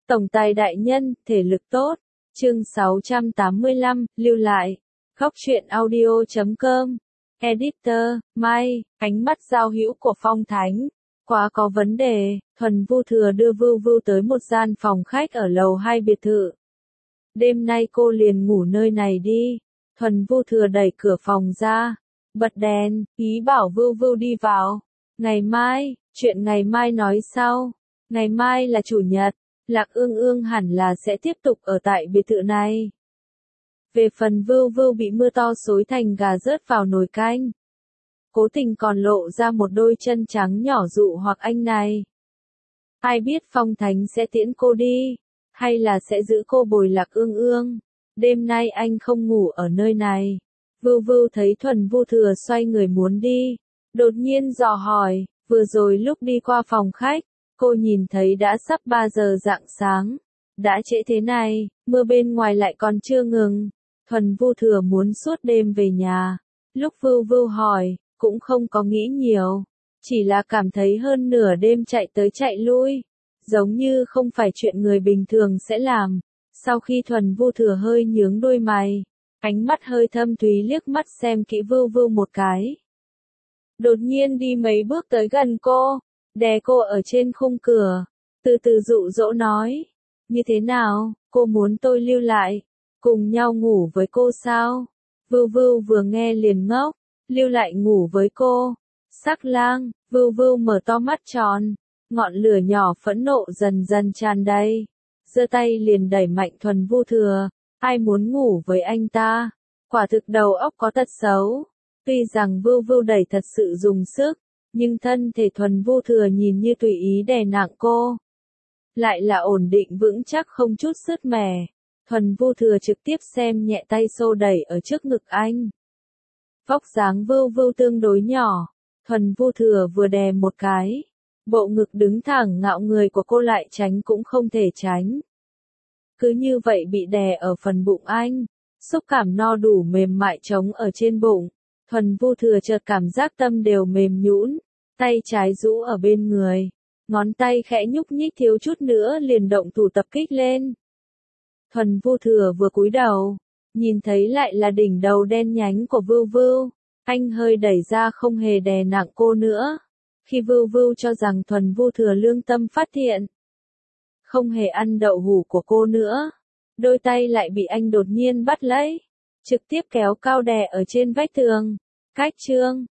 Tổng tài đại nhân, thể lực tốt. Chương 685, lưu lại. Góc truyện audio.com. Editor, Mai, ánh mắt giao hữu của Phong Thánh. Quá có vấn đề, Thuần Vu Thừa đưa Vưu Vưu tới một gian phòng khách ở lầu 2 biệt thự. Đêm nay cô liền ngủ nơi này đi. Thuần Vu Thừa đẩy cửa phòng ra, bật đèn, ý bảo Vưu Vưu đi vào. Ngày mai, chuyện ngày mai nói sau. Ngày mai là chủ nhật, Lạc Ương Ương hẳn là sẽ tiếp tục ở tại biệt thự này. Về phần Vưu Vưu bị mưa to xối thành gà rớt vào nồi canh. Cố tình còn lộ ra một đôi chân trắng nhỏ dụ hoặc anh này. Ai biết Phong Thánh sẽ tiễn cô đi, hay là sẽ giữ cô bồi Lạc Ương Ương. Đêm nay anh không ngủ ở nơi này. Vưu Vưu thấy Thuần Vu Thừa xoay người muốn đi, đột nhiên dò hỏi, vừa rồi lúc đi qua phòng khách, cô nhìn thấy đã sắp 3 giờ rạng sáng. Đã trễ thế này, mưa bên ngoài lại còn chưa ngừng. Thuần Vu Thừa muốn suốt đêm về nhà. Lúc Vưu Vưu hỏi, cũng không có nghĩ nhiều. Chỉ là cảm thấy hơn nửa đêm chạy tới chạy lui, giống như không phải chuyện người bình thường sẽ làm. Sau khi Thuần Vu Thừa hơi nhướng đôi mày, ánh mắt hơi thâm thúy liếc mắt xem kỹ Vưu Vưu một cái. Đột nhiên đi mấy bước tới gần cô, đè cô ở trên khung cửa, từ từ dụ dỗ nói, như thế nào, cô muốn tôi lưu lại, cùng nhau ngủ với cô sao? Vưu Vưu vừa nghe liền ngốc, lưu lại ngủ với cô. Sắc lang, Vưu Vưu mở to mắt tròn, ngọn lửa nhỏ phẫn nộ dần dần tràn đầy, giơ tay liền đẩy mạnh Thuần Vu Thừa, ai muốn ngủ với anh ta? Quả thực đầu óc có tật xấu. Tuy rằng Vưu Vưu đẩy thật sự dùng sức, nhưng thân thể Thuần Vu Thừa nhìn như tùy ý đè nặng cô, lại là ổn định vững chắc không chút sứt mẻ. Thuần Vu Thừa trực tiếp xem nhẹ tay xô đẩy ở trước ngực anh. Vóc dáng Vưu Vưu tương đối nhỏ, Thuần Vu Thừa vừa đè một cái, bộ ngực đứng thẳng ngạo người của cô lại tránh cũng không thể tránh. Cứ như vậy bị đè ở phần bụng anh, xúc cảm no đủ mềm mại trống ở trên bụng. Thuần Vu Thừa chợt cảm giác tâm đều mềm nhũn, tay trái rũ ở bên người, ngón tay khẽ nhúc nhích thiếu chút nữa liền động thủ tập kích lên. Thuần Vu Thừa vừa cúi đầu, nhìn thấy lại là đỉnh đầu đen nhánh của Vưu Vưu, anh hơi đẩy ra không hề đè nặng cô nữa. Khi Vưu Vưu cho rằng Thuần Vu Thừa lương tâm phát hiện, không hề ăn đậu hũ của cô nữa, đôi tay lại bị anh đột nhiên bắt lấy, trực tiếp kéo cao đè ở trên vách tường. Cách chương